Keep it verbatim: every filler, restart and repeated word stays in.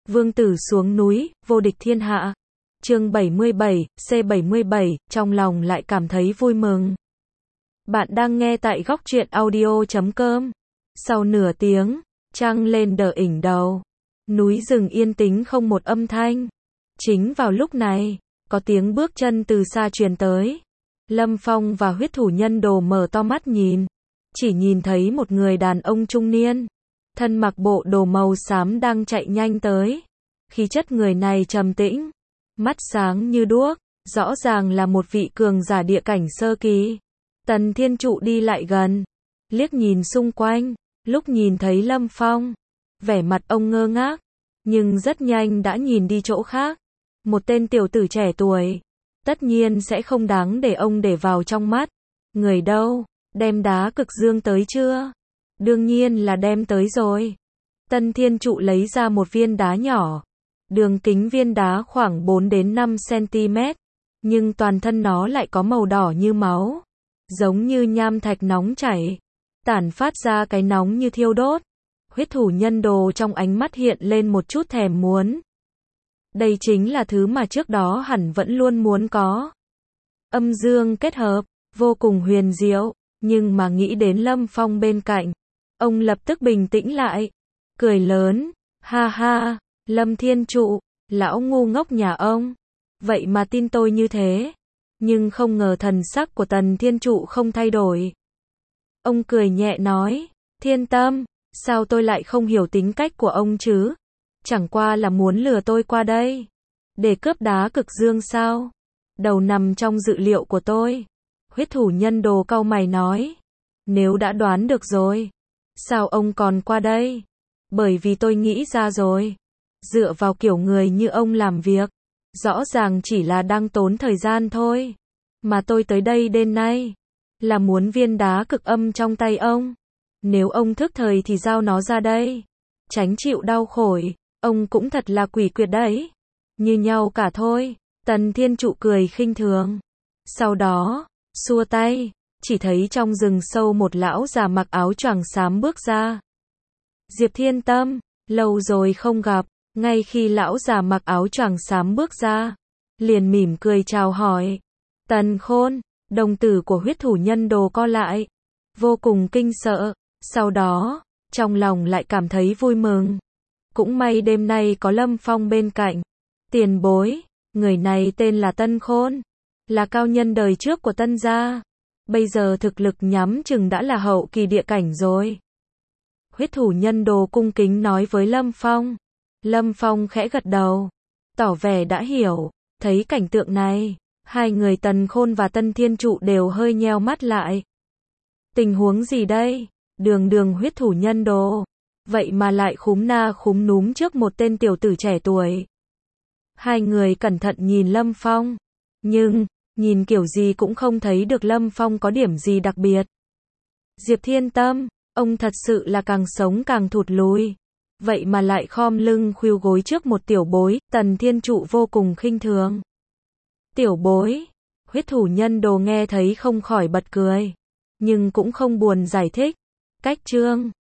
Vương tử xuống núi, vô địch thiên hạ. Chương bảy mươi bảy, C bảy mươi bảy, trong lòng lại cảm thấy vui mừng. Bạn đang nghe tại góc truyện audio chấm com. Sau nửa tiếng, trăng lên đờ ỉnh đầu. Núi rừng yên tĩnh không một âm thanh. Chính vào lúc này, có tiếng bước chân từ xa truyền tới. Lâm Phong và huyết thủ nhân đồ mở to mắt nhìn. Chỉ nhìn thấy một người đàn ông trung niên. Thân mặc bộ đồ màu xám đang chạy nhanh tới. Khí chất người này trầm tĩnh. Mắt sáng như đuốc. Rõ ràng là một vị cường giả địa cảnh sơ kỳ. Tần Thiên Trụ đi lại gần. Liếc nhìn xung quanh. Lúc nhìn thấy Lâm Phong. Vẻ mặt ông ngơ ngác. Nhưng rất nhanh đã nhìn đi chỗ khác. Một tên tiểu tử trẻ tuổi. Tất nhiên sẽ không đáng để ông để vào trong mắt. Người đâu? Đem đá cực dương tới chưa? Đương nhiên là đem tới rồi. Tần Thiên Trụ lấy ra một viên đá nhỏ. Đường kính viên đá khoảng bốn đến năm xăng-ti-mét. Nhưng toàn thân nó lại có màu đỏ như máu. Giống như nham thạch nóng chảy. Tản phát ra cái nóng như thiêu đốt. Huyết thủ nhân đồ trong ánh mắt hiện lên một chút thèm muốn. Đây chính là thứ mà trước đó hẳn vẫn luôn muốn có. Âm dương kết hợp, vô cùng huyền diệu. Nhưng mà nghĩ đến Lâm Phong bên cạnh. Ông lập tức bình tĩnh lại. Cười lớn. Ha ha, Lâm Thiên Trụ, lão ngu ngốc nhà ông. Vậy mà tin tôi như thế. Nhưng không ngờ thần sắc của Tần Thiên Trụ không thay đổi. Ông cười nhẹ nói. Thiên tâm, sao tôi lại không hiểu tính cách của ông chứ? Chẳng qua là muốn lừa tôi qua đây. Để cướp đá cực dương sao? Đầu nằm trong dự liệu của tôi. Huyết thủ nhân đồ cau mày nói. Nếu đã đoán được rồi. Sao ông còn qua đây? Bởi vì tôi nghĩ ra rồi. Dựa vào kiểu người như ông làm việc. Rõ ràng chỉ là đang tốn thời gian thôi. Mà tôi tới đây đêm nay. Là muốn viên đá cực âm trong tay ông. Nếu ông thức thời thì giao nó ra đây. Tránh chịu đau khổ. Ông cũng thật là quỷ quyệt đấy. Như nhau cả thôi. Tần Thiên Trụ cười khinh thường. Sau đó, xua tay. Chỉ thấy trong rừng sâu một lão già mặc áo choàng xám bước ra. Diệp Thiên Tâm, lâu rồi không gặp. Ngay khi lão già mặc áo choàng xám bước ra, liền mỉm cười chào hỏi. Tần Khôn, đồng tử của huyết thủ nhân đồ co lại. Vô cùng kinh sợ. Sau đó, trong lòng lại cảm thấy vui mừng. Cũng may đêm nay có Lâm Phong bên cạnh. Tiền bối, người này tên là Tân Khôn. Là cao nhân đời trước của Tân gia. Bây giờ thực lực nhắm chừng đã là hậu kỳ địa cảnh rồi. Huyết thủ nhân đồ cung kính nói với Lâm Phong. Lâm Phong khẽ gật đầu. Tỏ vẻ đã hiểu. Thấy cảnh tượng này. Hai người Tần Khôn và Tân Thiên Trụ đều hơi nheo mắt lại. Tình huống gì đây? Đường đường huyết thủ nhân đồ. Vậy mà lại khúm na khúm núm trước một tên tiểu tử trẻ tuổi. Hai người cẩn thận nhìn Lâm Phong. Nhưng, nhìn kiểu gì cũng không thấy được Lâm Phong có điểm gì đặc biệt. Diệp Thiên Tâm, ông thật sự là càng sống càng thụt lùi. Vậy mà lại khom lưng khuỵu gối trước một tiểu bối. Tần Thiên Trụ vô cùng khinh thường. Tiểu bối. Huyết thủ nhân đồ nghe thấy không khỏi bật cười. Nhưng cũng không buồn giải thích. Cách chương